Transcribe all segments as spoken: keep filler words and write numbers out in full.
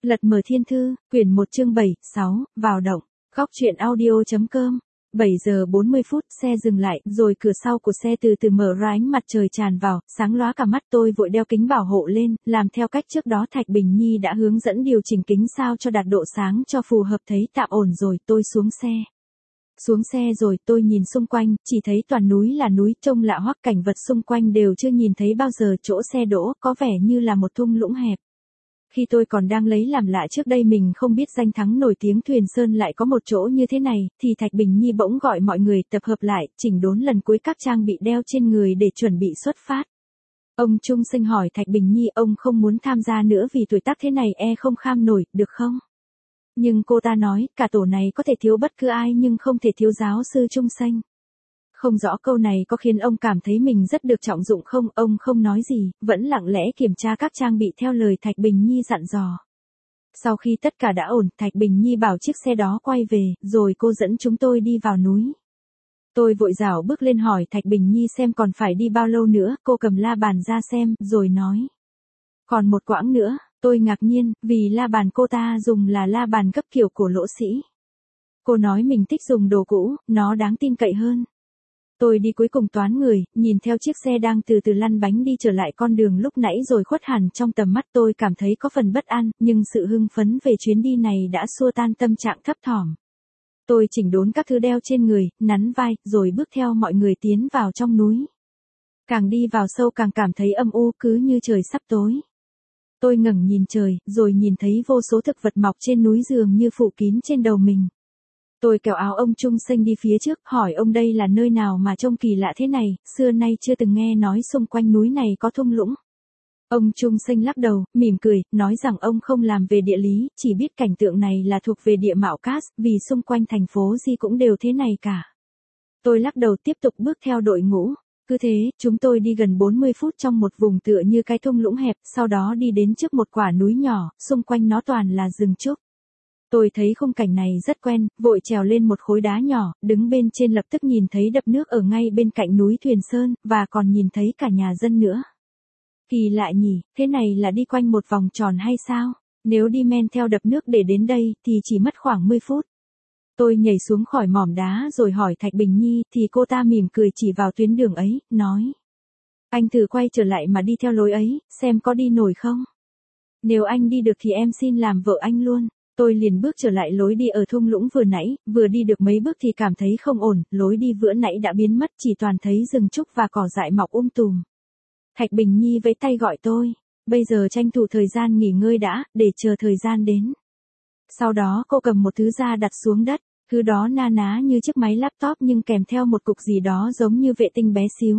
Lật mở thiên thư, quyển một chương bảy, sáu, vào động, góc truyện audio.com. bảy giờ bốn mươi phút, xe dừng lại, rồi cửa sau của xe từ từ mở ra, ánh mặt trời tràn vào, sáng lóa cả mắt. Tôi vội đeo kính bảo hộ lên, làm theo cách trước đó Thạch Bình Nhi đã hướng dẫn điều chỉnh kính sao cho đạt độ sáng cho phù hợp. Thấy tạm ổn rồi, tôi xuống xe. Xuống xe rồi, tôi nhìn xung quanh, chỉ thấy toàn núi là núi, trông lạ hoắc, cảnh vật xung quanh đều chưa nhìn thấy bao giờ. Chỗ xe đỗ, có vẻ như là một thung lũng hẹp. Khi tôi còn đang lấy làm lạ, trước đây mình không biết danh thắng nổi tiếng Thuyền Sơn lại có một chỗ như thế này, thì Thạch Bình Nhi bỗng gọi mọi người tập hợp lại, chỉnh đốn lần cuối các trang bị đeo trên người để chuẩn bị xuất phát. Ông Trung Sinh hỏi Thạch Bình Nhi, ông không muốn tham gia nữa vì tuổi tác thế này e không kham nổi, được không? Nhưng cô ta nói, cả tổ này có thể thiếu bất cứ ai nhưng không thể thiếu giáo sư Trung Sinh. Không rõ câu này có khiến ông cảm thấy mình rất được trọng dụng không, ông không nói gì, vẫn lặng lẽ kiểm tra các trang bị theo lời Thạch Bình Nhi dặn dò. Sau khi tất cả đã ổn, Thạch Bình Nhi bảo chiếc xe đó quay về, rồi cô dẫn chúng tôi đi vào núi. Tôi vội dảo bước lên hỏi Thạch Bình Nhi xem còn phải đi bao lâu nữa, cô cầm la bàn ra xem, rồi nói. Còn một quãng nữa, tôi ngạc nhiên, vì la bàn cô ta dùng là la bàn gấp kiểu của Lỗ Sĩ. Cô nói mình thích dùng đồ cũ, nó đáng tin cậy hơn. Tôi đi cuối cùng toán người, nhìn theo chiếc xe đang từ từ lăn bánh đi trở lại con đường lúc nãy rồi khuất hẳn trong tầm mắt. Tôi cảm thấy có phần bất an, nhưng sự hưng phấn về chuyến đi này đã xua tan tâm trạng thấp thỏm. Tôi chỉnh đốn các thứ đeo trên người, nắn vai, rồi bước theo mọi người tiến vào trong núi. Càng đi vào sâu càng cảm thấy âm u, cứ như trời sắp tối. Tôi ngẩng nhìn trời, rồi nhìn thấy vô số thực vật mọc trên núi dường như phủ kín trên đầu mình. Tôi kéo áo ông Trung Sinh đi phía trước, hỏi ông đây là nơi nào mà trông kỳ lạ thế này, xưa nay chưa từng nghe nói xung quanh núi này có thung lũng. Ông Trung Sinh lắc đầu, mỉm cười, nói rằng ông không làm về địa lý, chỉ biết cảnh tượng này là thuộc về địa mạo cát, vì xung quanh thành phố gì cũng đều thế này cả. Tôi lắc đầu tiếp tục bước theo đội ngũ. Cứ thế, chúng tôi đi gần bốn mươi phút trong một vùng tựa như cái thung lũng hẹp, sau đó đi đến trước một quả núi nhỏ, xung quanh nó toàn là rừng trúc. Tôi thấy khung cảnh này rất quen, vội trèo lên một khối đá nhỏ, đứng bên trên lập tức nhìn thấy đập nước ở ngay bên cạnh núi Thuyền Sơn, và còn nhìn thấy cả nhà dân nữa. Kỳ lạ nhỉ, thế này là đi quanh một vòng tròn hay sao? Nếu đi men theo đập nước để đến đây, thì chỉ mất khoảng mười phút. Tôi nhảy xuống khỏi mỏm đá rồi hỏi Thạch Bình Nhi, thì cô ta mỉm cười chỉ vào tuyến đường ấy, nói. Anh thử quay trở lại mà đi theo lối ấy, xem có đi nổi không? Nếu anh đi được thì em xin làm vợ anh luôn. Tôi liền bước trở lại lối đi ở thung lũng vừa nãy, vừa đi được mấy bước thì cảm thấy không ổn, lối đi vừa nãy đã biến mất, chỉ toàn thấy rừng trúc và cỏ dại mọc um tùm. Thạch Bình Nhi vẫy tay gọi tôi, bây giờ tranh thủ thời gian nghỉ ngơi đã, để chờ thời gian đến. Sau đó cô cầm một thứ ra đặt xuống đất, thứ đó na ná như chiếc máy laptop nhưng kèm theo một cục gì đó giống như vệ tinh bé xíu.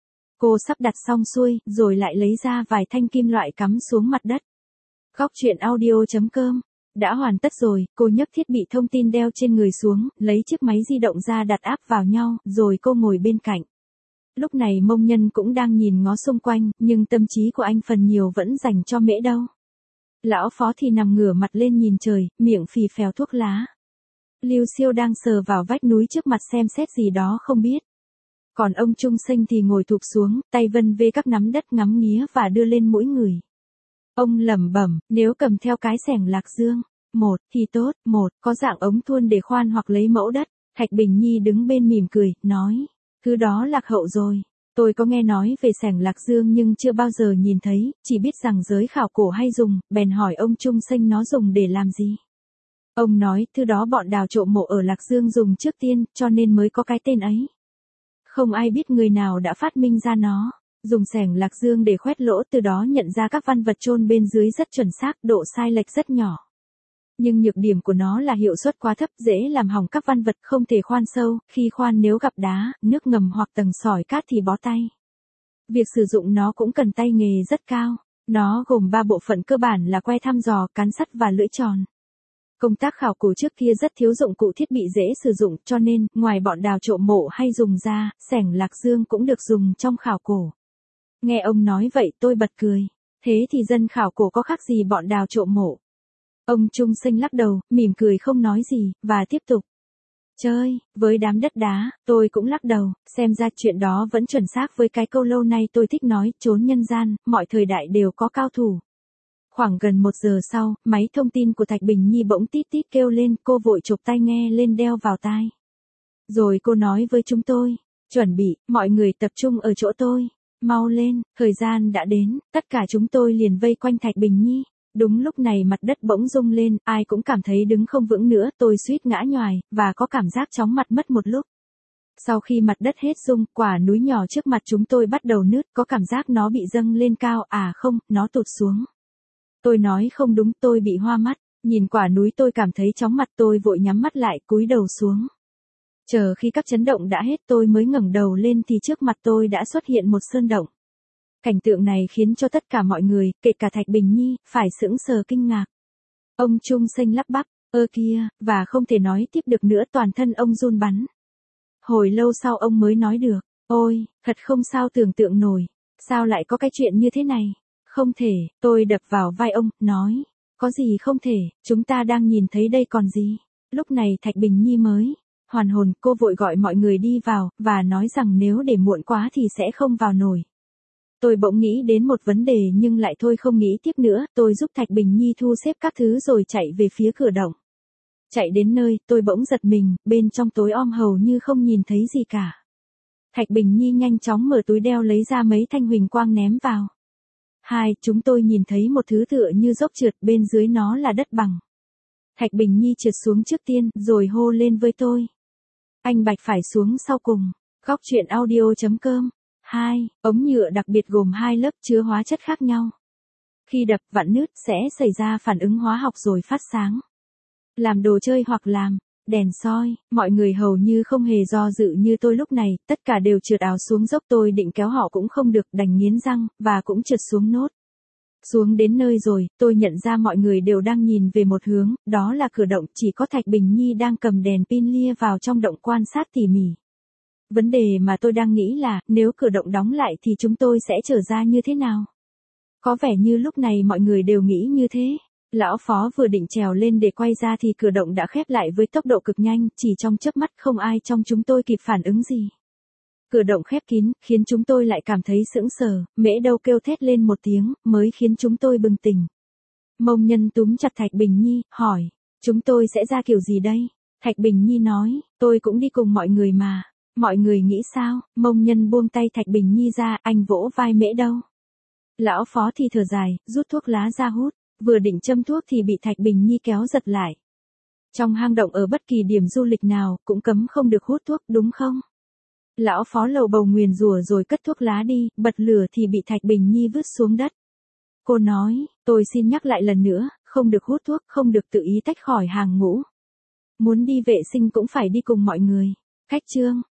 Cô sắp đặt xong xuôi, rồi lại lấy ra vài thanh kim loại cắm xuống mặt đất. Góc truyện audio.com. Đã hoàn tất rồi, cô nhấc thiết bị thông tin đeo trên người xuống, lấy chiếc máy di động ra đặt áp vào nhau, rồi cô ngồi bên cạnh. Lúc này Mông Nhân cũng đang nhìn ngó xung quanh, nhưng tâm trí của anh phần nhiều vẫn dành cho Mễ Đâu. Lão Phó thì nằm ngửa mặt lên nhìn trời, miệng phì phèo thuốc lá. Lưu Siêu đang sờ vào vách núi trước mặt xem xét gì đó không biết. Còn ông Trung Sinh thì ngồi thụp xuống, tay vân vê các nắm đất ngắm nghía và đưa lên mũi người. Ông lẩm bẩm, nếu cầm theo cái xẻng lạc dương, một, thì tốt, một, có dạng ống thuôn để khoan hoặc lấy mẫu đất. Thạch Bình Nhi đứng bên mỉm cười, nói, thứ đó lạc hậu rồi. Tôi có nghe nói về xẻng lạc dương nhưng chưa bao giờ nhìn thấy, chỉ biết rằng giới khảo cổ hay dùng, bèn hỏi ông Trung Sinh nó dùng để làm gì. Ông nói, thứ đó bọn đào trộm mộ ở Lạc Dương dùng trước tiên, cho nên mới có cái tên ấy. Không ai biết người nào đã phát minh ra nó. Dùng xẻng lạc dương để khoét lỗ, từ đó nhận ra các văn vật chôn bên dưới rất chuẩn xác, độ sai lệch rất nhỏ. Nhưng nhược điểm của nó là hiệu suất quá thấp, dễ làm hỏng các văn vật, không thể khoan sâu, khi khoan nếu gặp đá, nước ngầm hoặc tầng sỏi cát thì bó tay. Việc sử dụng nó cũng cần tay nghề rất cao. Nó gồm ba bộ phận cơ bản là que thăm dò, cán sắt và lưỡi tròn. Công tác khảo cổ trước kia rất thiếu dụng cụ thiết bị dễ sử dụng, cho nên, ngoài bọn đào trộm mộ hay dùng ra, xẻng lạc dương cũng được dùng trong khảo cổ. Nghe ông nói vậy tôi bật cười. Thế thì dân khảo cổ có khác gì bọn đào trộm mộ? Ông Trung Sinh lắc đầu, mỉm cười không nói gì, và tiếp tục. Chơi, với đám đất đá, tôi cũng lắc đầu, xem ra chuyện đó vẫn chuẩn xác với cái câu lâu nay tôi thích nói, chốn nhân gian, mọi thời đại đều có cao thủ. Khoảng gần một giờ sau, máy thông tin của Thạch Bình Nhi bỗng tít tít kêu lên, cô vội chụp tai nghe lên đeo vào tai. Rồi cô nói với chúng tôi, chuẩn bị, mọi người tập trung ở chỗ tôi, mau lên, thời gian đã đến, tất cả chúng tôi liền vây quanh Thạch Bình Nhi. Đúng lúc này mặt đất bỗng rung lên, ai cũng cảm thấy đứng không vững nữa, tôi suýt ngã nhoài, và có cảm giác chóng mặt mất một lúc. Sau khi mặt đất hết rung, quả núi nhỏ trước mặt chúng tôi bắt đầu nứt, có cảm giác nó bị dâng lên cao, à không, nó tụt xuống. Tôi nói không đúng, tôi bị hoa mắt, nhìn quả núi tôi cảm thấy chóng mặt, tôi vội nhắm mắt lại, cúi đầu xuống. Chờ khi các chấn động đã hết tôi mới ngẩng đầu lên thì trước mặt tôi đã xuất hiện một sơn động. Cảnh tượng này khiến cho tất cả mọi người, kể cả Thạch Bình Nhi, phải sững sờ kinh ngạc. Ông Trung Sênh lắp bắp, ơ kia, và không thể nói tiếp được nữa, toàn thân ông run bắn. Hồi lâu sau ông mới nói được, ôi, thật không sao tưởng tượng nổi, sao lại có cái chuyện như thế này? Không thể, tôi đập vào vai ông, nói, có gì không thể, chúng ta đang nhìn thấy đây còn gì. Lúc này Thạch Bình Nhi mới hoàn hồn, cô vội gọi mọi người đi vào, và nói rằng nếu để muộn quá thì sẽ không vào nổi. Tôi bỗng nghĩ đến một vấn đề nhưng lại thôi không nghĩ tiếp nữa, tôi giúp Thạch Bình Nhi thu xếp các thứ rồi chạy về phía cửa động. Chạy đến nơi, tôi bỗng giật mình, bên trong tối om hầu như không nhìn thấy gì cả. Thạch Bình Nhi nhanh chóng mở túi đeo lấy ra mấy thanh huỳnh quang ném vào. Hai, chúng tôi nhìn thấy một thứ tựa như dốc trượt, bên dưới nó là đất bằng. Thạch Bình Nhi trượt xuống trước tiên, rồi hô lên với tôi. Anh Bạch phải xuống sau cùng. Góc truyện audio chấm com. Hai, ống nhựa đặc biệt gồm hai lớp chứa hóa chất khác nhau. Khi đập vặn nứt sẽ xảy ra phản ứng hóa học rồi phát sáng. Làm đồ chơi hoặc làm đèn soi, mọi người hầu như không hề do dự như tôi lúc này, tất cả đều trượt ào xuống dốc, tôi định kéo họ cũng không được, đành nghiến răng, và cũng trượt xuống nốt. Xuống đến nơi rồi, tôi nhận ra mọi người đều đang nhìn về một hướng, đó là cửa động, chỉ có Thạch Bình Nhi đang cầm đèn pin lia vào trong động quan sát tỉ mỉ. Vấn đề mà tôi đang nghĩ là, nếu cửa động đóng lại thì chúng tôi sẽ trở ra như thế nào? Có vẻ như lúc này mọi người đều nghĩ như thế. Lão Phó vừa định trèo lên để quay ra thì cửa động đã khép lại với tốc độ cực nhanh, chỉ trong chớp mắt không ai trong chúng tôi kịp phản ứng gì. Cửa động khép kín, khiến chúng tôi lại cảm thấy sững sờ, Mễ Đâu kêu thét lên một tiếng, mới khiến chúng tôi bừng tỉnh. Mông Nhân túm chặt Thạch Bình Nhi, hỏi, chúng tôi sẽ ra kiểu gì đây? Thạch Bình Nhi nói, tôi cũng đi cùng mọi người mà. Mọi người nghĩ sao? Mông Nhân buông tay Thạch Bình Nhi ra, anh vỗ vai Mễ Đâu. Lão Phó thì thở dài, rút thuốc lá ra hút, vừa định châm thuốc thì bị Thạch Bình Nhi kéo giật lại. Trong hang động ở bất kỳ điểm du lịch nào, cũng cấm không được hút thuốc, đúng không? Lão Phó lầu bầu nguyền rủa rồi cất thuốc lá đi, bật lửa thì bị Thạch Bình Nhi vứt xuống đất. Cô nói, tôi xin nhắc lại lần nữa, không được hút thuốc, không được tự ý tách khỏi hàng ngũ. Muốn đi vệ sinh cũng phải đi cùng mọi người. Khách trương.